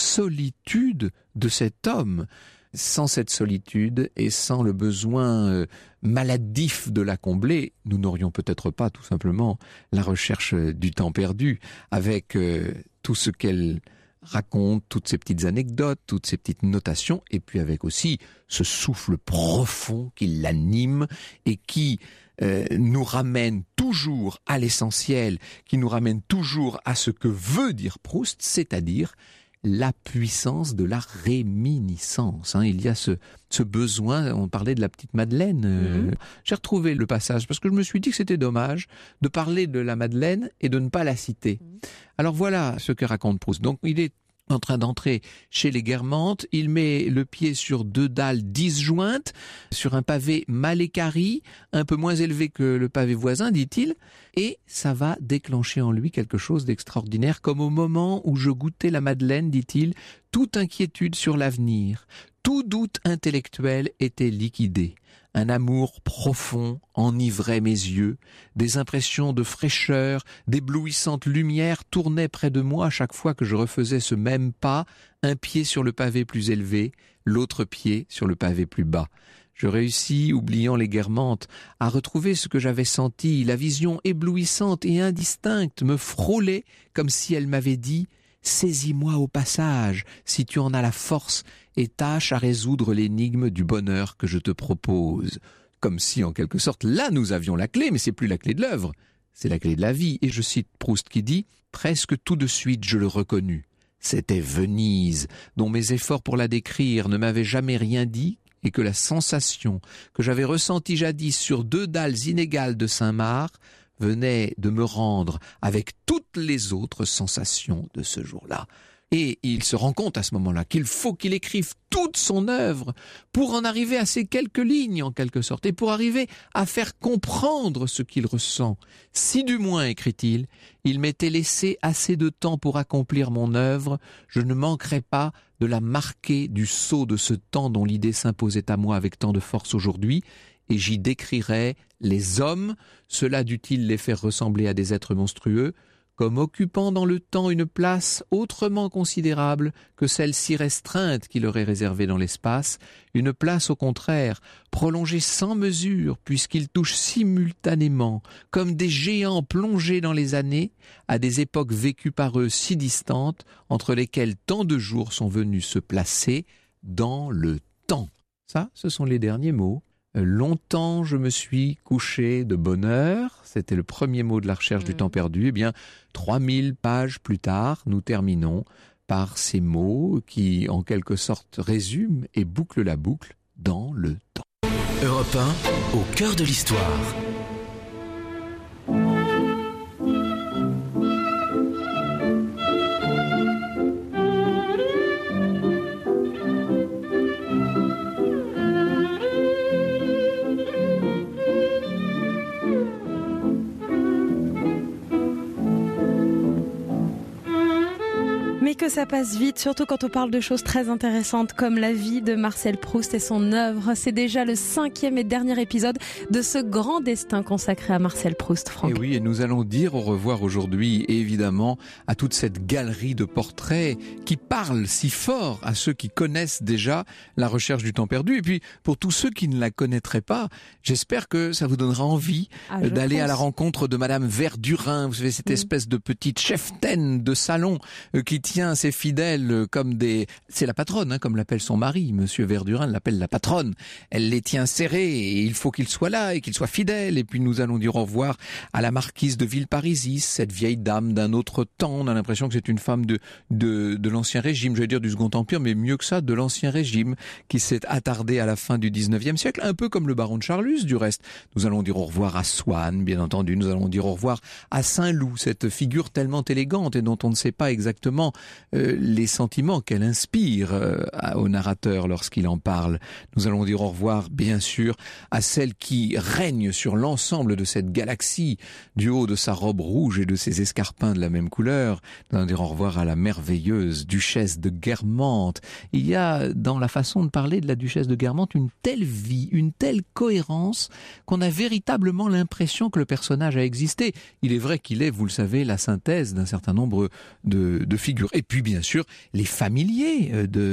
solitude de cet homme. Sans cette solitude et sans le besoin maladif de la combler, nous n'aurions peut-être pas tout simplement la recherche du temps perdu avec tout ce qu'elle raconte, toutes ces petites anecdotes, toutes ces petites notations, et puis avec aussi ce souffle profond qui l'anime et qui nous ramène toujours à l'essentiel, qui nous ramène toujours à ce que veut dire Proust, c'est-à-dire la puissance de la réminiscence. Il y a ce besoin, on parlait de la petite Madeleine, j'ai retrouvé le passage parce que je me suis dit que c'était dommage de parler de la Madeleine et de ne pas la citer. Alors voilà ce que raconte Proust. Donc il est en train d'entrer chez les Guermantes, il met le pied sur 2 dalles disjointes, sur un pavé mal équarri, un peu moins élevé que le pavé voisin, dit-il, et ça va déclencher en lui quelque chose d'extraordinaire, comme au moment où je goûtais la Madeleine, dit-il, toute inquiétude sur l'avenir, Tout doute intellectuel était liquidé. Un amour profond enivrait mes yeux, des impressions de fraîcheur, d'éblouissante lumière tournaient près de moi à chaque fois que je refaisais ce même pas, un pied sur le pavé plus élevé, l'autre pied sur le pavé plus bas. Je réussis, oubliant les guermantes, à retrouver ce que j'avais senti. La vision éblouissante et indistincte me frôlait comme si elle m'avait dit « Saisis-moi au passage, si tu en as la force, et tâche à résoudre l'énigme du bonheur que je te propose. » Comme si, en quelque sorte, là nous avions la clé, mais c'est plus la clé de l'œuvre, c'est la clé de la vie. Et je cite Proust qui dit « Presque tout de suite je le reconnus. C'était Venise, dont mes efforts pour la décrire ne m'avaient jamais rien dit, et que la sensation que j'avais ressentie jadis sur 2 dalles inégales de Saint-Marc venait de me rendre avec toutes les autres sensations de ce jour-là. » Et il se rend compte à ce moment-là qu'il faut qu'il écrive toute son œuvre pour en arriver à ces quelques lignes en quelque sorte et pour arriver à faire comprendre ce qu'il ressent. Si du moins, écrit-il, il m'était laissé assez de temps pour accomplir mon œuvre, je ne manquerais pas de la marquer du sceau de ce temps dont l'idée s'imposait à moi avec tant de force aujourd'hui, et j'y décrirais les hommes, cela dût-il les faire ressembler à des êtres monstrueux, comme occupant dans le temps une place autrement considérable que celle si restreinte qui leur est réservée dans l'espace, une place au contraire prolongée sans mesure puisqu'ils touchent simultanément, comme des géants plongés dans les années, à des époques vécues par eux si distantes, entre lesquelles tant de jours sont venus se placer dans le temps. Ça, ce sont les derniers mots. Longtemps je me suis couché de bonne heure, c'était le premier mot de la recherche du temps perdu. Eh bien, 3000 pages plus tard, nous terminons par ces mots qui, en quelque sorte, résument et bouclent la boucle dans le temps. Europe 1, au cœur de l'histoire. Mais que ça passe vite, surtout quand on parle de choses très intéressantes comme la vie de Marcel Proust et son œuvre. C'est déjà le 5e et dernier épisode de ce grand destin consacré à Marcel Proust, Franck. Et oui, et nous allons dire au revoir aujourd'hui, évidemment, à toute cette galerie de portraits qui parlent si fort à ceux qui connaissent déjà la recherche du temps perdu. Et puis, pour tous ceux qui ne la connaîtraient pas, j'espère que ça vous donnera envie d'aller à la rencontre de Madame Verdurin. Vous savez, cette espèce de petite cheftaine de salon qui tient ses fidèles comme des... C'est la patronne, comme l'appelle son mari. Monsieur Verdurin l'appelle la patronne. Elle les tient serrés et il faut qu'il soit là et qu'il soit fidèle. Et puis nous allons dire au revoir à la marquise de Villeparisis, cette vieille dame d'un autre temps. On a l'impression que c'est une femme de l'Ancien Régime, je vais dire du Second Empire, mais mieux que ça, de l'Ancien Régime, qui s'est attardée à la fin du 19e siècle, un peu comme le baron de Charlus du reste. Nous allons dire au revoir à Swann, bien entendu. Nous allons dire au revoir à Saint-Loup, cette figure tellement élégante et dont on ne sait pas exactement les sentiments qu'elle inspire au narrateur lorsqu'il en parle. Nous allons dire au revoir, bien sûr, à celle qui règne sur l'ensemble de cette galaxie, du haut de sa robe rouge et de ses escarpins de la même couleur. Nous allons dire au revoir à la merveilleuse duchesse de Guermantes. Il y a dans la façon de parler de la duchesse de Guermantes une telle vie, une telle cohérence qu'on a véritablement l'impression que le personnage a existé. Il est vrai qu'il est, vous le savez, la synthèse d'un certain nombre de figures. Et puis, bien sûr, les familiers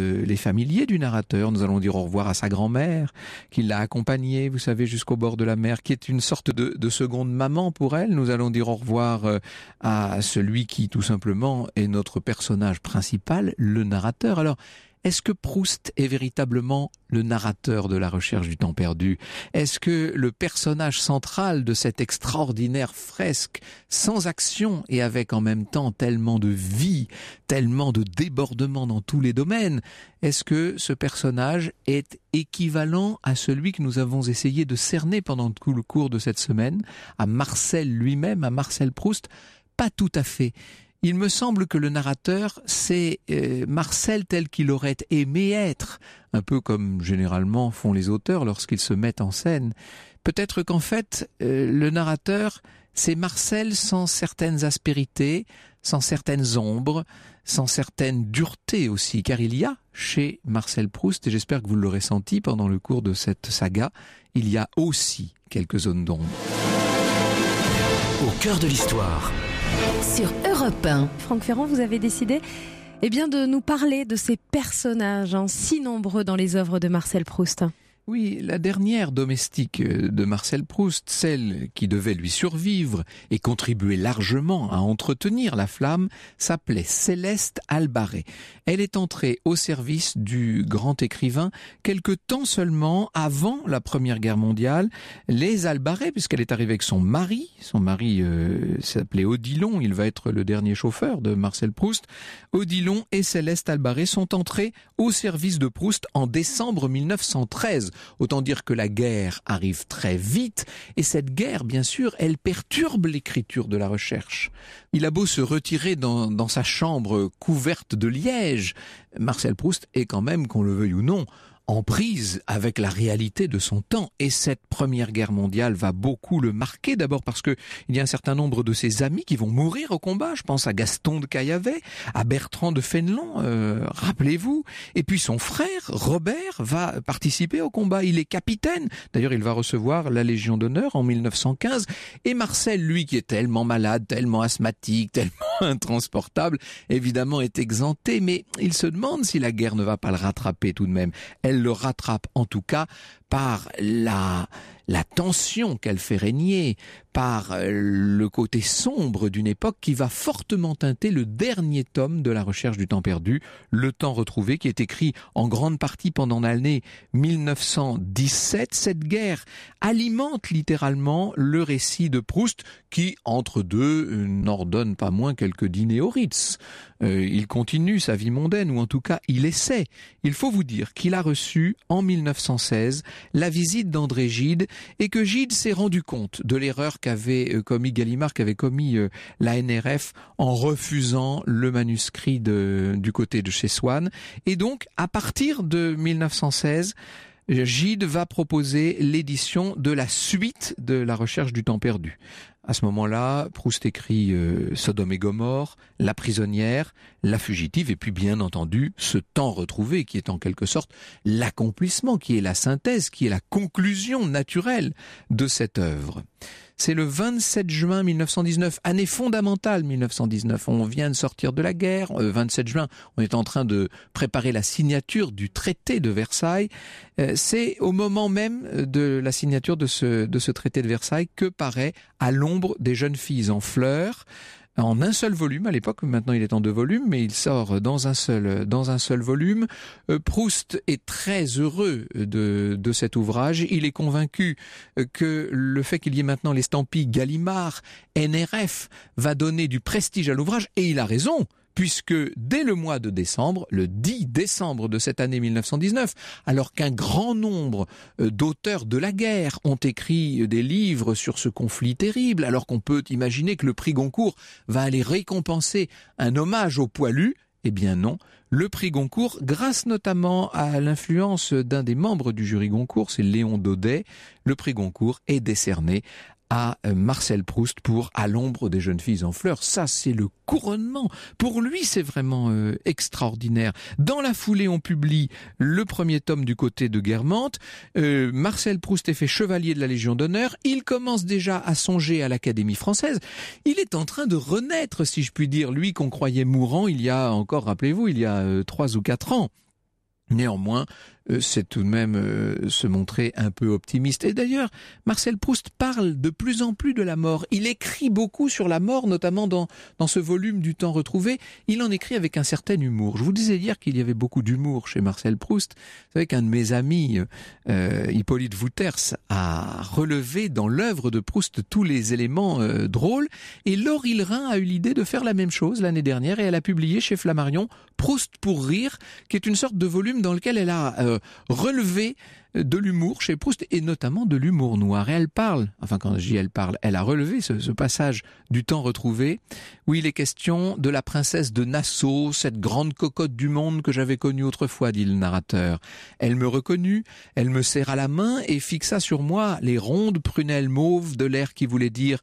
du narrateur. Nous allons dire au revoir à sa grand-mère, qui l'a accompagnée, vous savez, jusqu'au bord de la mer, qui est une sorte de seconde maman pour elle. Nous allons dire au revoir à celui qui, tout simplement, est notre personnage principal, le narrateur. Alors, est-ce que Proust est véritablement le narrateur de la recherche du temps perdu? Est-ce que le personnage central de cette extraordinaire fresque, sans action et avec en même temps tellement de vie, tellement de débordement dans tous les domaines, est-ce que ce personnage est équivalent à celui que nous avons essayé de cerner pendant tout le cours de cette semaine, à Marcel lui-même, à Marcel Proust? Pas tout à fait. Il me semble que le narrateur, c'est Marcel tel qu'il aurait aimé être, un peu comme généralement font les auteurs lorsqu'ils se mettent en scène. Peut-être qu'en fait, le narrateur, c'est Marcel sans certaines aspérités, sans certaines ombres, sans certaines duretés aussi, car il y a chez Marcel Proust, et j'espère que vous l'aurez senti pendant le cours de cette saga, il y a aussi quelques zones d'ombre. Au cœur de l'histoire. Sur Europe 1. Franck Ferrand, vous avez décidé de nous parler de ces personnages si nombreux dans les œuvres de Marcel Proust. Oui, la dernière domestique de Marcel Proust, celle qui devait lui survivre et contribuer largement à entretenir la flamme, s'appelait Céleste Albaret. Elle est entrée au service du grand écrivain quelque temps seulement avant la Première Guerre mondiale. Les Albaret, puisqu'elle est arrivée avec son mari s'appelait Odilon, il va être le dernier chauffeur de Marcel Proust. Odilon et Céleste Albaret sont entrés au service de Proust en décembre 1913. Autant dire que la guerre arrive très vite, et cette guerre, bien sûr, elle perturbe l'écriture de la recherche. Il a beau se retirer dans sa chambre couverte de liège, Marcel Proust est quand même, qu'on le veuille ou non, en prise avec la réalité de son temps. Et cette Première Guerre mondiale va beaucoup le marquer, d'abord parce que il y a un certain nombre de ses amis qui vont mourir au combat. Je pense à Gaston de Caillavet, à Bertrand de Fénelon, rappelez-vous. Et puis son frère, Robert, va participer au combat. Il est capitaine. D'ailleurs, il va recevoir la Légion d'honneur en 1915. Et Marcel, lui, qui est tellement malade, tellement asthmatique, tellement intransportable, évidemment est exempté. Mais il se demande si la guerre ne va pas le rattraper tout de même. Elle le rattrape en tout cas par la tension qu'elle fait régner, par le côté sombre d'une époque qui va fortement teinter le dernier tome de la recherche du temps perdu, Le temps retrouvé, qui est écrit en grande partie pendant l'année 1917. Cette guerre alimente littéralement le récit de Proust qui, entre deux, n'ordonne pas moins quelques dîners au Ritz. Il continue sa vie mondaine, ou en tout cas il essaie. Il faut vous dire qu'il a reçu en 1916 la visite d'André Gide, et que Gide s'est rendu compte de l'erreur qu'avait commis Gallimard, qu'avait commis la NRF en refusant le manuscrit du côté de chez Swann. Et donc, à partir de 1916, Gide va proposer l'édition de la suite de la recherche du temps perdu. À ce moment-là, Proust écrit Sodome et Gomorrhe, La prisonnière, La fugitive, et puis bien entendu ce temps retrouvé qui est en quelque sorte l'accomplissement, qui est la synthèse, qui est la conclusion naturelle de cette œuvre. C'est le 27 juin 1919, année fondamentale 1919. On vient de sortir de la guerre. 27 juin, on est en train de préparer la signature du traité de Versailles. C'est au moment même de la signature de ce traité de Versailles que paraît À l'ombre des jeunes filles en fleurs, en un seul volume à l'époque. Maintenant il est en 2 volumes, mais il sort dans un seul volume. Proust est très heureux de cet ouvrage. Il est convaincu que le fait qu'il y ait maintenant l'estampille Gallimard, NRF, va donner du prestige à l'ouvrage, et il a raison. Puisque dès le mois de décembre, le 10 décembre de cette année 1919, alors qu'un grand nombre d'auteurs de la guerre ont écrit des livres sur ce conflit terrible, alors qu'on peut imaginer que le prix Goncourt va aller récompenser un hommage aux poilus, eh bien non. Le prix Goncourt, grâce notamment à l'influence d'un des membres du jury Goncourt, c'est Léon Daudet, le prix Goncourt est décerné à Marcel Proust pour À l'ombre des jeunes filles en fleurs. Ça, c'est le couronnement. Pour lui, c'est vraiment extraordinaire. Dans la foulée, on publie le premier tome du côté de Guermantes. Marcel Proust est fait chevalier de la Légion d'honneur. Il commence déjà à songer à l'Académie française. Il est en train de renaître, si je puis dire, lui qu'on croyait mourant il y a encore, rappelez-vous, il y a 3 ou 4 ans. Néanmoins, c'est tout de même se montrer un peu optimiste. Et d'ailleurs, Marcel Proust parle de plus en plus de la mort. Il écrit beaucoup sur la mort, notamment dans ce volume du temps retrouvé. Il en écrit avec un certain humour. Je vous disais hier qu'il y avait beaucoup d'humour chez Marcel Proust. Vous savez qu'un de mes amis, Hippolyte Wouters, a relevé dans l'œuvre de Proust tous les éléments drôles. Et Laure Hillerin a eu l'idée de faire la même chose l'année dernière, et elle a publié chez Flammarion Proust pour rire, qui est une sorte de volume dans lequel elle a relevé de l'humour chez Proust, et notamment de l'humour noir. Et elle parle, enfin quand je dis elle parle, elle a relevé ce passage du temps retrouvé, où il est question de la princesse de Nassau, cette grande cocotte du monde que j'avais connue autrefois, dit le narrateur. Elle me reconnut, elle me serra la main et fixa sur moi les rondes prunelles mauves de l'air qui voulait dire: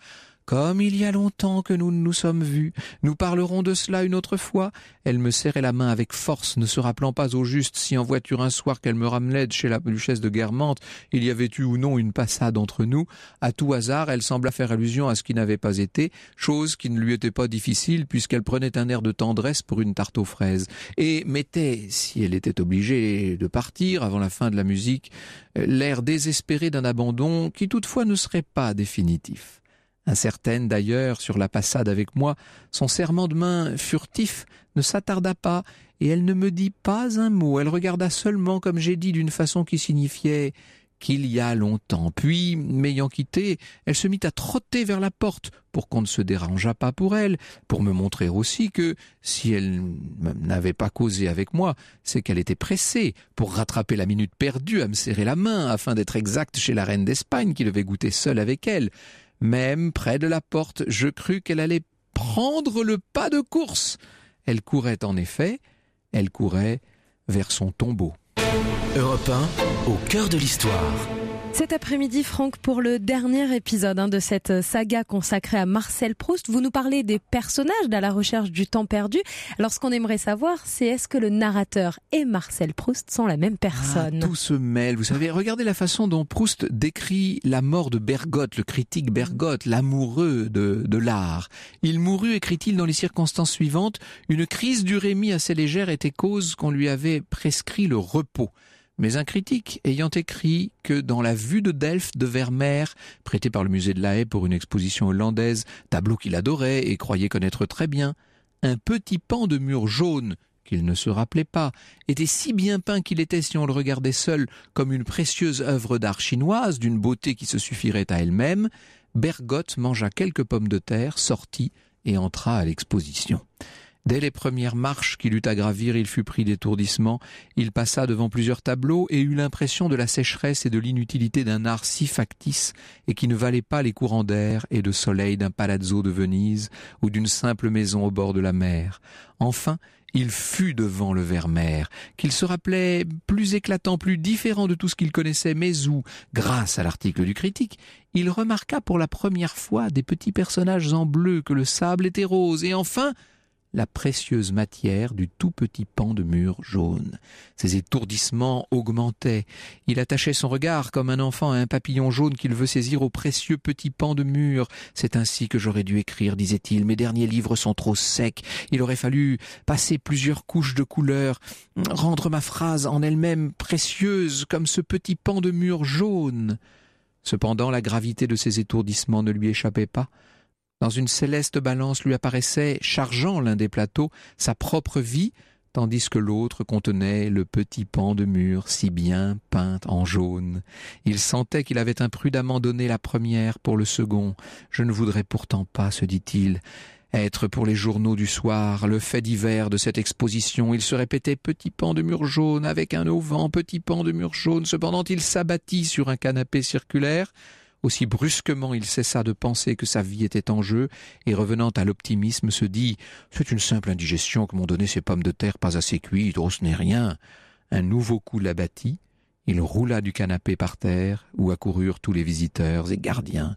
Comme il y a longtemps que nous ne nous sommes vus, nous parlerons de cela une autre fois. » Elle me serrait la main avec force, ne se rappelant pas au juste si en voiture un soir qu'elle me ramenait de chez la duchesse de Guermantes, il y avait eu ou non une passade entre nous. À tout hasard, elle sembla faire allusion à ce qui n'avait pas été, chose qui ne lui était pas difficile puisqu'elle prenait un air de tendresse pour une tarte aux fraises, et mettait, si elle était obligée de partir avant la fin de la musique, l'air désespéré d'un abandon qui toutefois ne serait pas définitif. Incertaine d'ailleurs sur la passade avec moi, son serrement de main furtif ne s'attarda pas et elle ne me dit pas un mot. Elle regarda seulement, comme j'ai dit, d'une façon qui signifiait qu'il y a longtemps. Puis, m'ayant quitté, elle se mit à trotter vers la porte pour qu'on ne se dérangeât pas pour elle, pour me montrer aussi que, si elle n'avait pas causé avec moi, c'est qu'elle était pressée pour rattraper la minute perdue à me serrer la main afin d'être exacte chez la reine d'Espagne qui devait goûter seule avec elle. Même près de la porte, je crus qu'elle allait prendre le pas de course. Elle courait en effet, elle courait vers son tombeau. Europe 1, au cœur de l'histoire. Cet après-midi, Franck, pour le dernier épisode de cette saga consacrée à Marcel Proust, vous nous parlez des personnages d'À la recherche du temps perdu. Alors, ce qu'on aimerait savoir, c'est est-ce que le narrateur et Marcel Proust sont la même personne ? Tout se mêle, vous savez. Regardez la façon dont Proust décrit la mort de Bergotte, le critique Bergotte, l'amoureux de l'art. Il mourut, écrit-il dans les circonstances suivantes, une crise d'urémie assez légère était cause qu'on lui avait prescrit le repos. Mais un critique ayant écrit que dans la vue de Delphes de Vermeer, prêté par le musée de La Haye pour une exposition hollandaise, tableau qu'il adorait et croyait connaître très bien, un petit pan de mur jaune, qu'il ne se rappelait pas, était si bien peint qu'il était, si on le regardait seul, comme une précieuse œuvre d'art chinoise, d'une beauté qui se suffirait à elle-même. Bergotte mangea quelques pommes de terre, sortit et entra à l'exposition. Dès les premières marches qu'il eut à gravir, il fut pris d'étourdissement. Il passa devant plusieurs tableaux et eut l'impression de la sécheresse et de l'inutilité d'un art si factice et qui ne valait pas les courants d'air et de soleil d'un palazzo de Venise ou d'une simple maison au bord de la mer. Enfin, il fut devant le Vermeer, qu'il se rappelait plus éclatant, plus différent de tout ce qu'il connaissait, mais où, grâce à l'article du critique, il remarqua pour la première fois des petits personnages en bleu, que le sable était rose, et enfin la précieuse matière du tout petit pan de mur jaune. Ses étourdissements augmentaient. Il attachait son regard comme un enfant à un papillon jaune qu'il veut saisir au précieux petit pan de mur. « C'est ainsi que j'aurais dû écrire, disait-il. Mes derniers livres sont trop secs. Il aurait fallu passer plusieurs couches de couleurs, rendre ma phrase en elle-même précieuse comme ce petit pan de mur jaune. » Cependant, la gravité de ses étourdissements ne lui échappait pas. Dans une céleste balance lui apparaissait, chargeant l'un des plateaux, sa propre vie, tandis que l'autre contenait le petit pan de mur si bien peint en jaune. Il sentait qu'il avait imprudemment donné la première pour le second. « Je ne voudrais pourtant pas, se dit-il, être pour les journaux du soir le fait divers de cette exposition. » Il se répétait « petit pan de mur jaune avec un auvent, petit pan de mur jaune ». Cependant, il s'abattit sur un canapé circulaire. Aussi brusquement il cessa de penser que sa vie était en jeu et revenant à l'optimisme se dit « C'est une simple indigestion que m'ont donné ces pommes de terre pas assez cuites, oh ce n'est rien ». Un nouveau coup l'abattit, il roula du canapé par terre où accoururent tous les visiteurs et gardiens.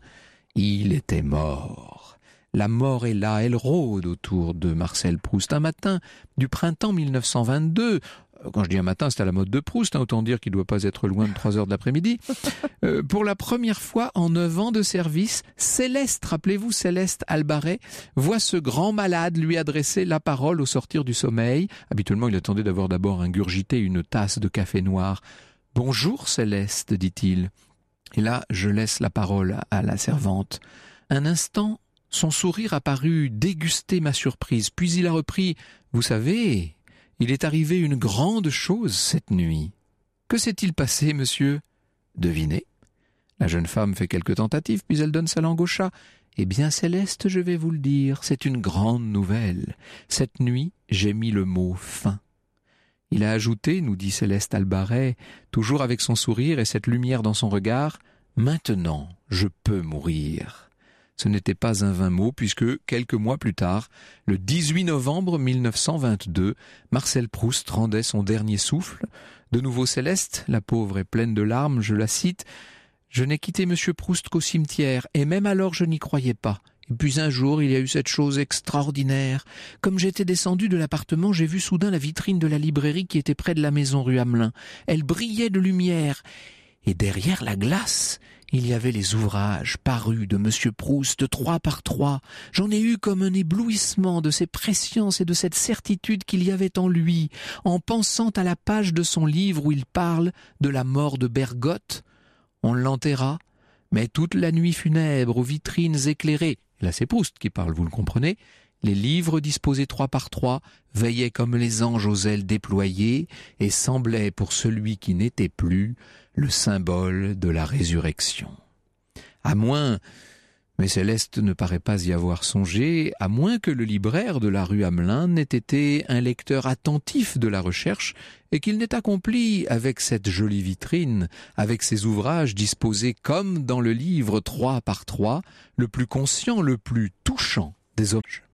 Il était mort. La mort est là, elle rôde autour de Marcel Proust. Un matin du printemps 1922, quand je dis un matin, c'est à la mode de Proust, autant dire qu'il ne doit pas être loin de 3 heures de l'après-midi. Pour la première fois en 9 ans de service, Céleste, rappelez-vous Céleste Albaret, voit ce grand malade lui adresser la parole au sortir du sommeil. Habituellement, il attendait d'avoir d'abord ingurgité une tasse de café noir. « Bonjour Céleste », dit-il. Et là, je laisse la parole à la servante. Un instant, son sourire apparut déguster ma surprise, puis il a repris « Vous savez, il est arrivé une grande chose cette nuit. » « Que s'est-il passé, monsieur ?» ?»« Devinez. » La jeune femme fait quelques tentatives, puis elle donne sa langue au chat. « Eh bien, Céleste, je vais vous le dire, c'est une grande nouvelle. Cette nuit, j'ai mis le mot « fin ». Il a ajouté, nous dit Céleste Albaret, toujours avec son sourire et cette lumière dans son regard, « Maintenant, je peux mourir. » Ce n'était pas un vain mot, puisque, quelques mois plus tard, le 18 novembre 1922, Marcel Proust rendait son dernier souffle. De nouveau Céleste, la pauvre est pleine de larmes, je la cite, « Je n'ai quitté Monsieur Proust qu'au cimetière, et même alors je n'y croyais pas. Et puis un jour, il y a eu cette chose extraordinaire. Comme j'étais descendu de l'appartement, j'ai vu soudain la vitrine de la librairie qui était près de la maison rue Hamelin. Elle brillait de lumière. Et derrière la glace, il y avait les ouvrages parus de Monsieur Proust 3 par 3. J'en ai eu comme un éblouissement de ces presciences et de cette certitude qu'il y avait en lui, en pensant à la page de son livre où il parle de la mort de Bergotte. On l'enterra, mais toute la nuit funèbre, aux vitrines éclairées, là c'est Proust qui parle, vous le comprenez, les livres disposés 3 par 3 veillaient comme les anges aux ailes déployées et semblaient pour celui qui n'était plus le symbole de la résurrection. À moins, mais Céleste ne paraît pas y avoir songé, à moins que le libraire de la rue Hamelin n'ait été un lecteur attentif de la recherche et qu'il n'ait accompli avec cette jolie vitrine, avec ses ouvrages disposés comme dans le livre 3 par 3, le plus conscient, le plus touchant des hommes.